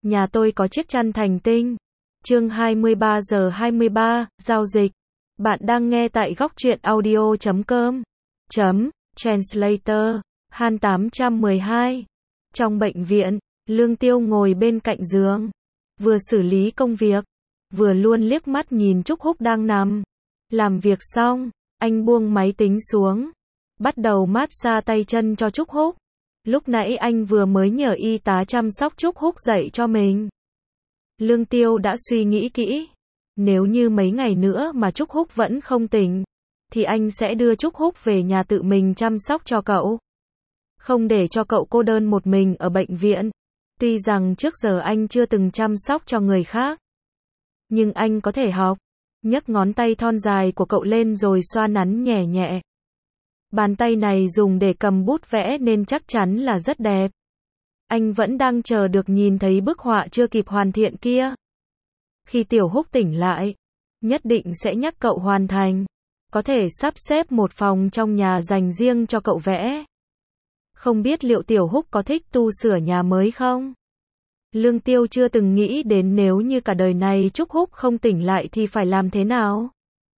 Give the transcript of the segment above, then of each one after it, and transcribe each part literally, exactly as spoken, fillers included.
Nhà tôi có chiếc chăn thành tinh. Chương hai mươi ba giờ hai mươi ba, giao dịch. Bạn đang nghe tại góc truyện audio chấm com. Chấm, translator, Han tám trăm mười hai. Trong bệnh viện, Lương Tiêu ngồi bên cạnh giường. Vừa xử lý công việc, vừa luôn liếc mắt nhìn Trúc Húc đang nằm. Làm việc xong, anh buông máy tính xuống. Bắt đầu mát xa tay chân cho Trúc Húc. Lúc nãy anh vừa mới nhờ y tá chăm sóc Trúc Húc dậy cho mình. Lương Tiêu đã suy nghĩ kỹ. Nếu như mấy ngày nữa mà Trúc Húc vẫn không tỉnh, thì anh sẽ đưa Trúc Húc về nhà tự mình chăm sóc cho cậu. Không để cho cậu cô đơn một mình ở bệnh viện. Tuy rằng trước giờ anh chưa từng chăm sóc cho người khác, nhưng anh có thể học. Nhấc ngón tay thon dài của cậu lên rồi xoa nắn nhẹ nhẹ. Bàn tay này dùng để cầm bút vẽ nên chắc chắn là rất đẹp. Anh vẫn đang chờ được nhìn thấy bức họa chưa kịp hoàn thiện kia. Khi Tiểu Húc tỉnh lại, nhất định sẽ nhắc cậu hoàn thành. Có thể sắp xếp một phòng trong nhà dành riêng cho cậu vẽ. Không biết liệu Tiểu Húc có thích tu sửa nhà mới không? Lương Tiêu chưa từng nghĩ đến nếu như cả đời này Trúc Húc không tỉnh lại thì phải làm thế nào.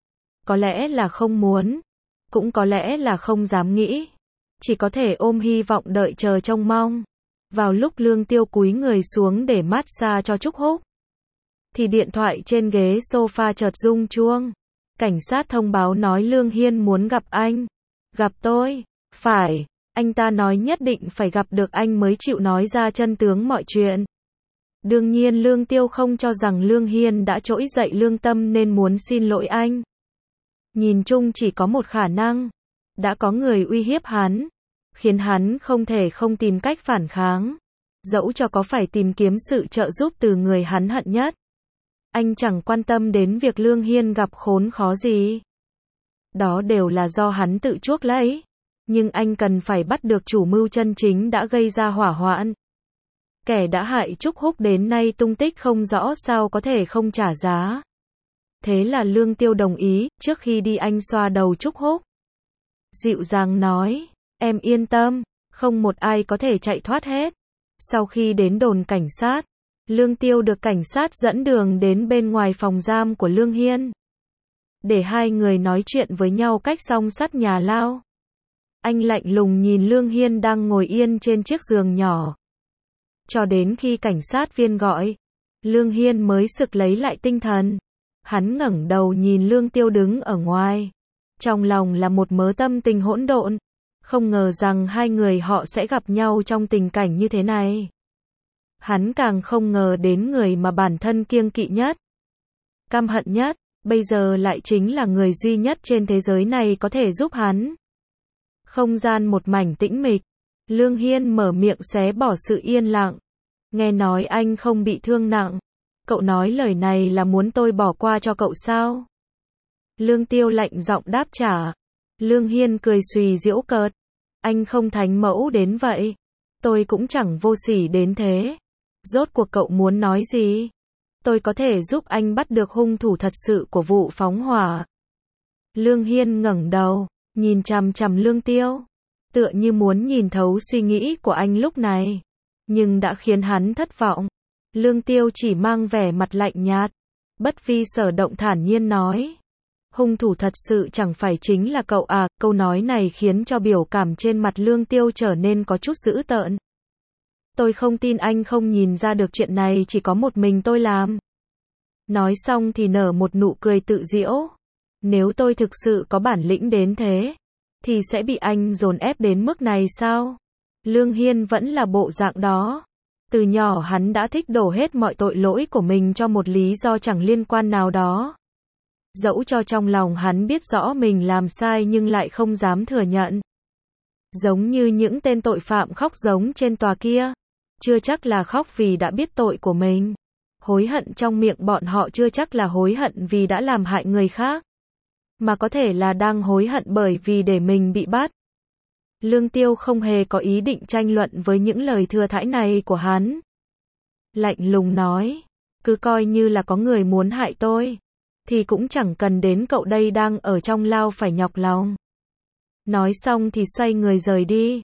Có lẽ là không muốn, cũng có lẽ là không dám nghĩ. Chỉ có thể ôm hy vọng đợi chờ trông mong. Vào lúc Lương Tiêu cúi người xuống để mát xa cho Trúc Húc, thì điện thoại trên ghế sofa chợt rung chuông. Cảnh sát thông báo nói Lương Hiên muốn gặp anh. Gặp tôi? Phải, anh ta nói nhất định phải gặp được anh mới chịu nói ra chân tướng mọi chuyện. Đương nhiên Lương Tiêu không cho rằng Lương Hiên đã trỗi dậy lương tâm nên muốn xin lỗi anh. Nhìn chung chỉ có một khả năng. Đã có người uy hiếp hắn, khiến hắn không thể không tìm cách phản kháng. Dẫu cho có phải tìm kiếm sự trợ giúp từ người hắn hận nhất. Anh chẳng quan tâm đến việc Lương Hiên gặp khốn khó gì. Đó đều là do hắn tự chuốc lấy. Nhưng anh cần phải bắt được chủ mưu chân chính đã gây ra hỏa hoạn. Kẻ đã hại Trúc Húc đến nay tung tích không rõ, sao có thể không trả giá. Thế là Lương Tiêu đồng ý. Trước khi đi anh xoa đầu Trúc Húc, dịu dàng nói, em yên tâm, không một ai có thể chạy thoát hết. Sau khi đến đồn cảnh sát, Lương Tiêu được cảnh sát dẫn đường đến bên ngoài phòng giam của Lương Hiên, để hai người nói chuyện với nhau cách song sắt nhà lao. Anh lạnh lùng nhìn Lương Hiên đang ngồi yên trên chiếc giường nhỏ. Cho đến khi cảnh sát viên gọi, Lương Hiên mới sực lấy lại tinh thần. Hắn ngẩng đầu nhìn Lương Tiêu đứng ở ngoài. Trong lòng là một mớ tâm tình hỗn độn. Không ngờ rằng hai người họ sẽ gặp nhau trong tình cảnh như thế này. Hắn càng không ngờ đến người mà bản thân kiêng kỵ nhất, căm hận nhất, bây giờ lại chính là người duy nhất trên thế giới này có thể giúp hắn. Không gian một mảnh tĩnh mịch. Lương Hiên mở miệng xé bỏ sự yên lặng. Nghe nói anh không bị thương nặng. Cậu nói lời này là muốn tôi bỏ qua cho cậu sao? Lương Tiêu lạnh giọng đáp trả. Lương Hiên cười xùy giễu cợt. Anh không thánh mẫu đến vậy. Tôi cũng chẳng vô sỉ đến thế. Rốt cuộc cậu muốn nói gì? Tôi có thể giúp anh bắt được hung thủ thật sự của vụ phóng hỏa. Lương Hiên ngẩng đầu, nhìn chằm chằm Lương Tiêu, tựa như muốn nhìn thấu suy nghĩ của anh lúc này, nhưng đã khiến hắn thất vọng. Lương Tiêu chỉ mang vẻ mặt lạnh nhạt, bất vi sở động thản nhiên nói. Hung thủ thật sự chẳng phải chính là cậu à? Câu nói này khiến cho biểu cảm trên mặt Lương Tiêu trở nên có chút dữ tợn. Tôi không tin anh không nhìn ra được chuyện này chỉ có một mình tôi làm. Nói xong thì nở một nụ cười tự giễu. Nếu tôi thực sự có bản lĩnh đến thế, thì sẽ bị anh dồn ép đến mức này sao? Lương Hiên vẫn là bộ dạng đó. Từ nhỏ hắn đã thích đổ hết mọi tội lỗi của mình cho một lý do chẳng liên quan nào đó. Dẫu cho trong lòng hắn biết rõ mình làm sai nhưng lại không dám thừa nhận. Giống như những tên tội phạm khóc giống trên tòa kia. Chưa chắc là khóc vì đã biết tội của mình. Hối hận trong miệng bọn họ chưa chắc là hối hận vì đã làm hại người khác, mà có thể là đang hối hận bởi vì để mình bị bắt. Lương Tiêu không hề có ý định tranh luận với những lời thừa thãi này của hắn. Lạnh lùng nói, cứ coi như là có người muốn hại tôi, thì cũng chẳng cần đến cậu đây đang ở trong lao phải nhọc lòng. Nói xong thì xoay người rời đi.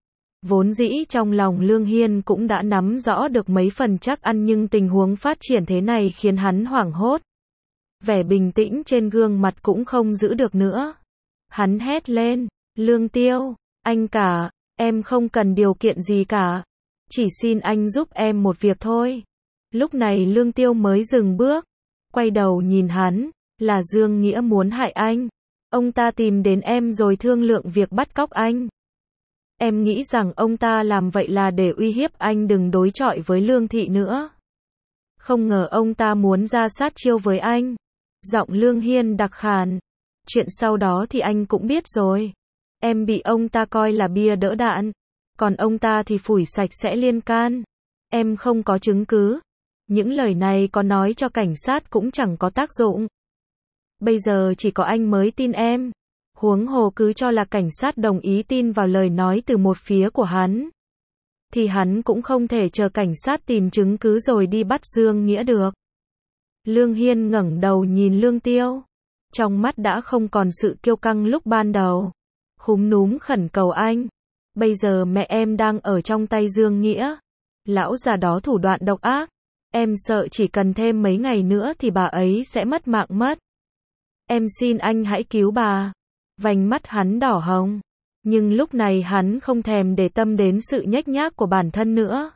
Vốn dĩ trong lòng Lương Hiên cũng đã nắm rõ được mấy phần chắc ăn nhưng tình huống phát triển thế này khiến hắn hoảng hốt. Vẻ bình tĩnh trên gương mặt cũng không giữ được nữa. Hắn hét lên, Lương Tiêu, anh cả, em không cần điều kiện gì cả. Chỉ xin anh giúp em một việc thôi. Lúc này Lương Tiêu mới dừng bước, quay đầu nhìn hắn, là Dương Nghĩa muốn hại anh. Ông ta tìm đến em rồi thương lượng việc bắt cóc anh. Em nghĩ rằng ông ta làm vậy là để uy hiếp anh đừng đối chọi với Lương Thị nữa. Không ngờ ông ta muốn ra sát chiêu với anh. Giọng Lương Hiên đặc khàn. Chuyện sau đó thì anh cũng biết rồi. Em bị ông ta coi là bia đỡ đạn. Còn ông ta thì phủi sạch sẽ liên can. Em không có chứng cứ. Những lời này có nói cho cảnh sát cũng chẳng có tác dụng. Bây giờ chỉ có anh mới tin em. Huống hồ cứ cho là cảnh sát đồng ý tin vào lời nói từ một phía của hắn. Thì hắn cũng không thể chờ cảnh sát tìm chứng cứ rồi đi bắt Dương Nghĩa được. Lương Hiên ngẩng đầu nhìn Lương Tiêu. Trong mắt đã không còn sự kiêu căng lúc ban đầu. Khúm núm khẩn cầu anh. Bây giờ mẹ em đang ở trong tay Dương Nghĩa. Lão già đó thủ đoạn độc ác. Em sợ chỉ cần thêm mấy ngày nữa thì bà ấy sẽ mất mạng mất. Em xin anh hãy cứu bà. Vành mắt hắn đỏ hồng. Nhưng lúc này hắn không thèm để tâm đến sự nhếch nhác của bản thân nữa.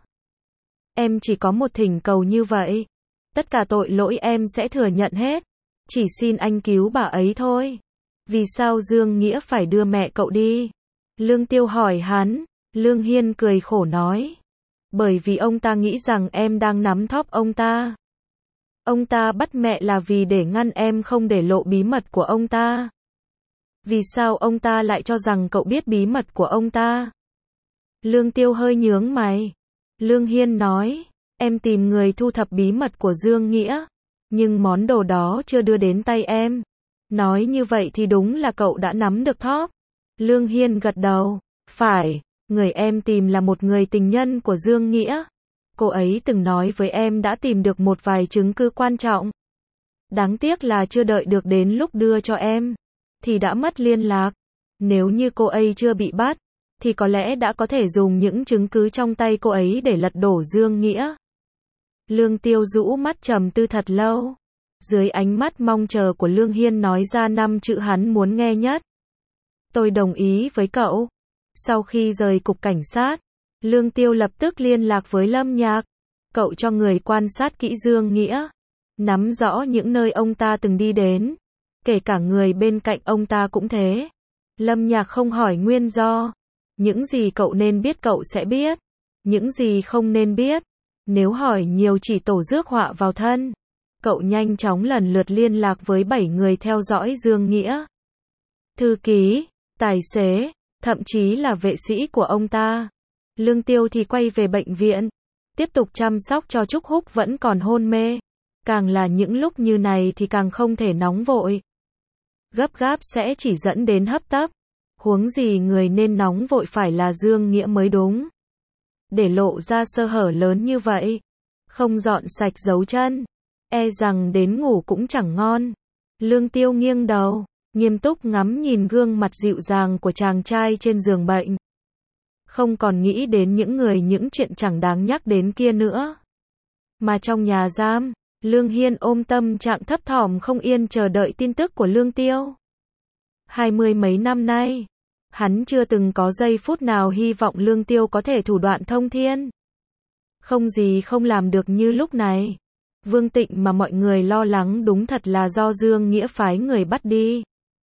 Em chỉ có một thỉnh cầu như vậy. Tất cả tội lỗi em sẽ thừa nhận hết. Chỉ xin anh cứu bà ấy thôi. Vì sao Dương Nghĩa phải đưa mẹ cậu đi? Lương Tiêu hỏi hắn. Lương Hiên cười khổ nói. Bởi vì ông ta nghĩ rằng em đang nắm thóp ông ta. Ông ta bắt mẹ là vì để ngăn em không để lộ bí mật của ông ta. Vì sao ông ta lại cho rằng cậu biết bí mật của ông ta? Lương Tiêu hơi nhướng mày. Lương Hiên nói, em tìm người thu thập bí mật của Dương Nghĩa, nhưng món đồ đó chưa đưa đến tay em. Nói như vậy thì đúng là cậu đã nắm được thóp. Lương Hiên gật đầu, phải, người em tìm là một người tình nhân của Dương Nghĩa. Cô ấy từng nói với em đã tìm được một vài chứng cứ quan trọng. Đáng tiếc là chưa đợi được đến lúc đưa cho em, thì đã mất liên lạc. Nếu như cô ấy chưa bị bắt, thì có lẽ đã có thể dùng những chứng cứ trong tay cô ấy để lật đổ Dương Nghĩa. Lương Tiêu rũ mắt trầm tư thật lâu. Dưới ánh mắt mong chờ của Lương Hiên nói ra năm chữ hắn muốn nghe nhất. Tôi đồng ý với cậu. Sau khi rời cục cảnh sát, Lương Tiêu lập tức liên lạc với Lâm Nhạc. Cậu cho người quan sát kỹ Dương Nghĩa, nắm rõ những nơi ông ta từng đi đến, kể cả người bên cạnh ông ta cũng thế. Lâm Nhạc không hỏi nguyên do. Những gì cậu nên biết cậu sẽ biết. Những gì không nên biết, nếu hỏi nhiều chỉ tổ rước họa vào thân. Cậu nhanh chóng lần lượt liên lạc với bảy người theo dõi Dương Nghĩa. Thư ký, tài xế, thậm chí là vệ sĩ của ông ta. Lương Tiêu thì quay về bệnh viện, tiếp tục chăm sóc cho Trúc Húc vẫn còn hôn mê. Càng là những lúc như này thì càng không thể nóng vội. Gấp gáp sẽ chỉ dẫn đến hấp tấp. Huống gì người nên nóng vội phải là Dương Nghĩa mới đúng. Để lộ ra sơ hở lớn như vậy, không dọn sạch dấu chân, e rằng đến ngủ cũng chẳng ngon. Lương Tiêu nghiêng đầu, nghiêm túc ngắm nhìn gương mặt dịu dàng của chàng trai trên giường bệnh. Không còn nghĩ đến những người những chuyện chẳng đáng nhắc đến kia nữa. Mà trong nhà giam, Lương Hiên ôm tâm trạng thấp thỏm không yên chờ đợi tin tức của Lương Tiêu. Hai mươi mấy năm nay, hắn chưa từng có giây phút nào hy vọng Lương Tiêu có thể thủ đoạn thông thiên. Không gì không làm được như lúc này. Vương Tịnh mà mọi người lo lắng đúng thật là do Dương Nghĩa phái người bắt đi.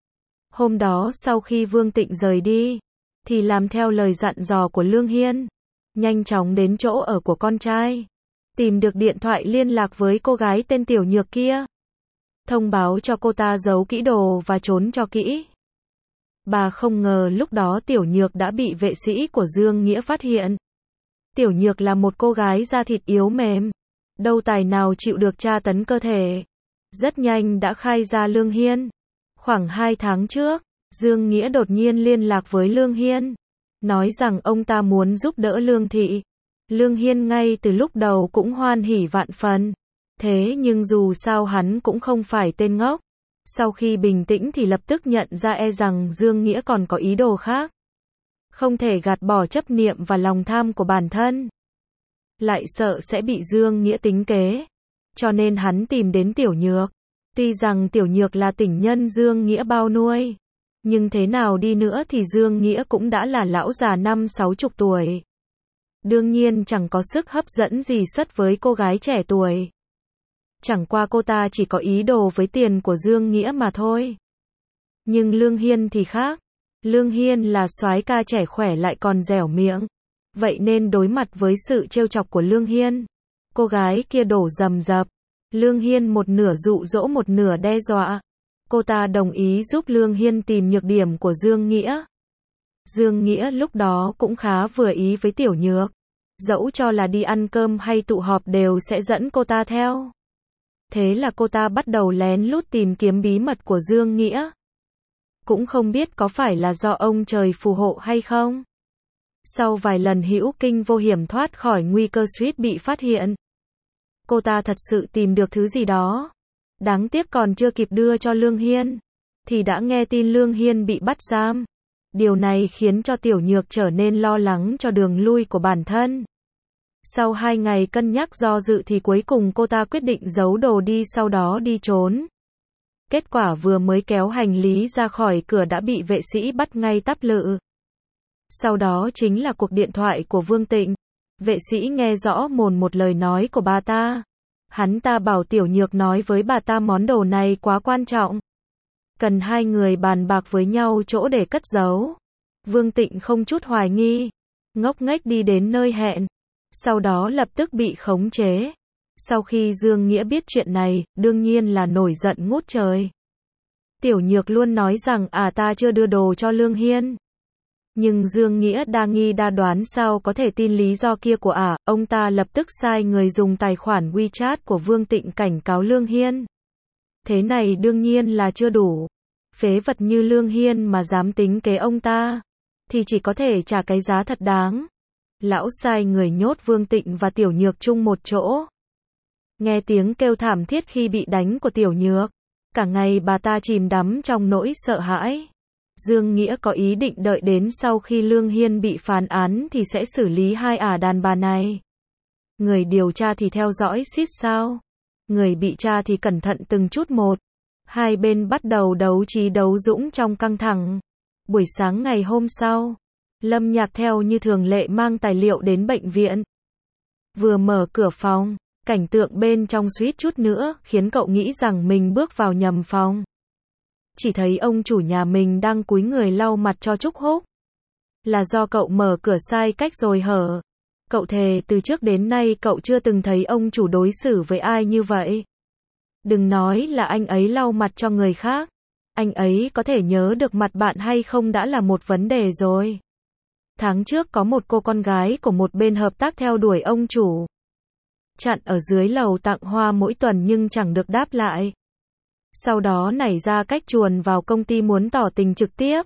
Hôm đó sau khi Vương Tịnh rời đi, thì làm theo lời dặn dò của Lương Hiên, nhanh chóng đến chỗ ở của con trai, tìm được điện thoại liên lạc với cô gái tên Tiểu Nhược kia, thông báo cho cô ta giấu kỹ đồ và trốn cho kỹ. Bà không ngờ lúc đó Tiểu Nhược đã bị vệ sĩ của Dương Nghĩa phát hiện. Tiểu Nhược là một cô gái da thịt yếu mềm, đâu tài nào chịu được tra tấn cơ thể. Rất nhanh đã khai ra Lương Hiên. Khoảng hai tháng trước, Dương Nghĩa đột nhiên liên lạc với Lương Hiên, nói rằng ông ta muốn giúp đỡ Lương Thị. Lương Hiên ngay từ lúc đầu cũng hoan hỉ vạn phần. Thế nhưng dù sao hắn cũng không phải tên ngốc. Sau khi bình tĩnh thì lập tức nhận ra e rằng Dương Nghĩa còn có ý đồ khác. Không thể gạt bỏ chấp niệm và lòng tham của bản thân. Lại sợ sẽ bị Dương Nghĩa tính kế. Cho nên hắn tìm đến Tiểu Nhược. Tuy rằng Tiểu Nhược là tình nhân Dương Nghĩa bao nuôi. Nhưng thế nào đi nữa thì Dương Nghĩa cũng đã là lão già năm sáu chục tuổi. Đương nhiên chẳng có sức hấp dẫn gì sất với cô gái trẻ tuổi. Chẳng qua cô ta chỉ có ý đồ với tiền của Dương Nghĩa mà thôi. Nhưng Lương Hiên thì khác. Lương Hiên là soái ca trẻ khỏe lại còn dẻo miệng. Vậy nên đối mặt với sự trêu chọc của Lương Hiên, cô gái kia đổ rầm rập. Lương Hiên một nửa dụ dỗ một nửa đe dọa. Cô ta đồng ý giúp Lương Hiên tìm nhược điểm của Dương Nghĩa. Dương Nghĩa lúc đó cũng khá vừa ý với Tiểu Nhược. Dẫu cho là đi ăn cơm hay tụ họp đều sẽ dẫn cô ta theo. Thế là cô ta bắt đầu lén lút tìm kiếm bí mật của Dương Nghĩa. Cũng không biết có phải là do ông trời phù hộ hay không. Sau vài lần hữu kinh vô hiểm thoát khỏi nguy cơ suýt bị phát hiện, cô ta thật sự tìm được thứ gì đó. Đáng tiếc còn chưa kịp đưa cho Lương Hiên, thì đã nghe tin Lương Hiên bị bắt giam. Điều này khiến cho Tiểu Nhược trở nên lo lắng cho đường lui của bản thân. Sau hai ngày cân nhắc do dự thì cuối cùng cô ta quyết định giấu đồ đi, sau đó đi trốn. Kết quả vừa mới kéo hành lý ra khỏi cửa đã bị vệ sĩ bắt ngay tắp lự. Sau đó chính là cuộc điện thoại của Vương Tịnh. Vệ sĩ nghe rõ mồn một lời nói của bà ta. Hắn ta bảo Tiểu Nhược nói với bà ta món đồ này quá quan trọng. Cần hai người bàn bạc với nhau chỗ để cất giấu. Vương Tịnh không chút hoài nghi. Ngốc nghếch đi đến nơi hẹn. Sau đó lập tức bị khống chế. Sau khi Dương Nghĩa biết chuyện này, đương nhiên là nổi giận ngút trời. Tiểu Nhược luôn nói rằng à ta chưa đưa đồ cho Lương Hiên. Nhưng Dương Nghĩa đa nghi đa đoán sao có thể tin lý do kia của ả, à, ông ta lập tức sai người dùng tài khoản WeChat của Vương Tịnh cảnh cáo Lương Hiên. Thế này đương nhiên là chưa đủ. Phế vật như Lương Hiên mà dám tính kế ông ta, thì chỉ có thể trả cái giá thật đáng. Lão sai người nhốt Vương Tịnh và Tiểu Nhược chung một chỗ. Nghe tiếng kêu thảm thiết khi bị đánh của Tiểu Nhược, cả ngày bà ta chìm đắm trong nỗi sợ hãi. Dương Nghĩa có ý định đợi đến sau khi Lương Hiên bị phán án thì sẽ xử lý hai ả đàn bà này. Người điều tra thì theo dõi xít sao. Người bị tra thì cẩn thận từng chút một. Hai bên bắt đầu đấu trí đấu dũng trong căng thẳng. Buổi sáng ngày hôm sau, Lâm Nhạc theo như thường lệ mang tài liệu đến bệnh viện. Vừa mở cửa phòng, cảnh tượng bên trong suýt chút nữa khiến cậu nghĩ rằng mình bước vào nhầm phòng. Chỉ thấy ông chủ nhà mình đang cúi người lau mặt cho Trúc Húc. Là do cậu mở cửa sai cách rồi hở. Cậu thề từ trước đến nay cậu chưa từng thấy ông chủ đối xử với ai như vậy. Đừng nói là anh ấy lau mặt cho người khác. Anh ấy có thể nhớ được mặt bạn hay không đã là một vấn đề rồi. Tháng trước có một cô con gái của một bên hợp tác theo đuổi ông chủ. Chặn ở dưới lầu tặng hoa mỗi tuần nhưng chẳng được đáp lại. Sau đó nảy ra cách chuồn vào công ty muốn tỏ tình trực tiếp.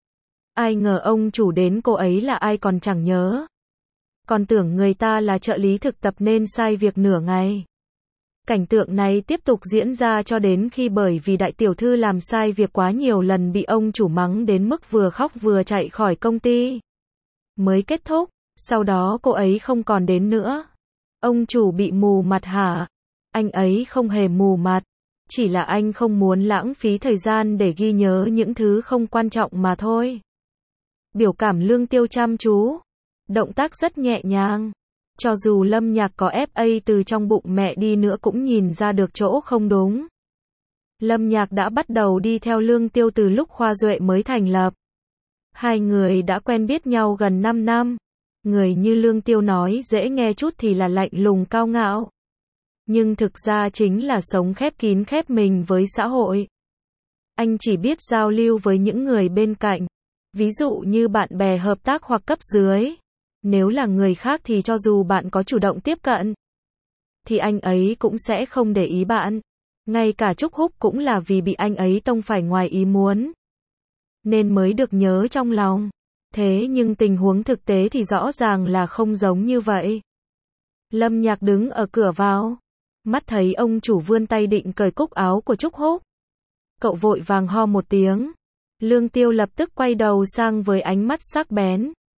Ai ngờ ông chủ đến cô ấy là ai còn chẳng nhớ. Còn tưởng người ta là trợ lý thực tập nên sai việc nửa ngày. Cảnh tượng này tiếp tục diễn ra cho đến khi bởi vì đại tiểu thư làm sai việc quá nhiều lần bị ông chủ mắng đến mức vừa khóc vừa chạy khỏi công ty. Mới kết thúc, sau đó cô ấy không còn đến nữa. Ông chủ bị mù mặt hả? Anh ấy không hề mù mặt. Chỉ là anh không muốn lãng phí thời gian để ghi nhớ những thứ không quan trọng mà thôi. Biểu cảm Lương Tiêu chăm chú. Động tác rất nhẹ nhàng. Cho dù Lâm Nhạc có ép a từ trong bụng mẹ đi nữa cũng nhìn ra được chỗ không đúng. Lâm Nhạc đã bắt đầu đi theo Lương Tiêu từ lúc Khoa Duệ mới thành lập. Hai người đã quen biết nhau gần năm năm. Người như Lương Tiêu nói dễ nghe chút thì là lạnh lùng cao ngạo. Nhưng thực ra chính là sống khép kín khép mình với xã hội. Anh chỉ biết giao lưu với những người bên cạnh. Ví dụ như bạn bè hợp tác hoặc cấp dưới. Nếu là người khác thì cho dù bạn có chủ động tiếp cận, thì anh ấy cũng sẽ không để ý bạn. Ngay cả Trúc Húc cũng là vì bị anh ấy tông phải ngoài ý muốn, nên mới được nhớ trong lòng. Thế nhưng tình huống thực tế thì rõ ràng là không giống như vậy. Lâm Nhạc đứng ở cửa vào. Mắt thấy ông chủ vươn tay định cởi cúc áo của Trúc Húc. Cậu vội vàng ho một tiếng. Lương Tiêu lập tức quay đầu sang với ánh mắt sắc bén.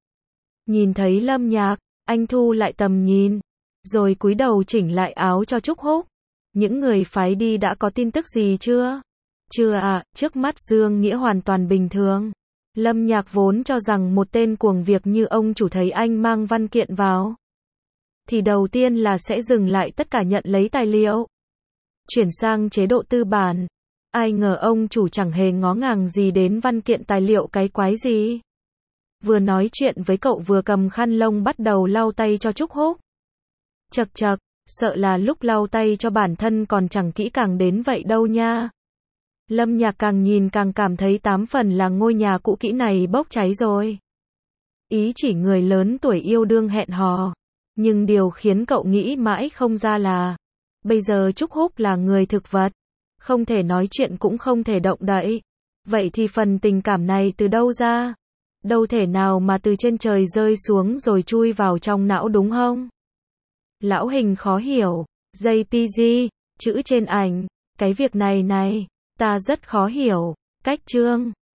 Nhìn thấy Lâm Nhạc, anh thu lại tầm nhìn, rồi cúi đầu chỉnh lại áo cho Trúc Húc. Những người phái đi đã có tin tức gì chưa? Chưa ạ, à, trước mắt Dương Nghĩa hoàn toàn bình thường. Lâm Nhạc vốn cho rằng một tên cuồng việc như ông chủ thấy anh mang văn kiện vào, thì đầu tiên là sẽ dừng lại tất cả nhận lấy tài liệu, chuyển sang chế độ tư bản. Ai ngờ ông chủ chẳng hề ngó ngàng gì đến văn kiện tài liệu cái quái gì. Vừa nói chuyện với cậu vừa cầm khăn lông bắt đầu lau tay cho Trúc Húc. Chật chật, sợ là lúc lau tay cho bản thân còn chẳng kỹ càng đến vậy đâu nha. Lâm Nhạc càng nhìn càng cảm thấy tám phần là ngôi nhà cũ kỹ này bốc cháy rồi. Ý chỉ người lớn tuổi yêu đương hẹn hò. Nhưng điều khiến cậu nghĩ mãi không ra là, bây giờ Trúc Húc là người thực vật, không thể nói chuyện cũng không thể động đậy. Vậy thì phần tình cảm này từ đâu ra? Đâu thể nào mà từ trên trời rơi xuống rồi chui vào trong não đúng không? Lão Hình khó hiểu, gi pê giê, chữ trên ảnh, cái việc này này, ta rất khó hiểu, cách Trương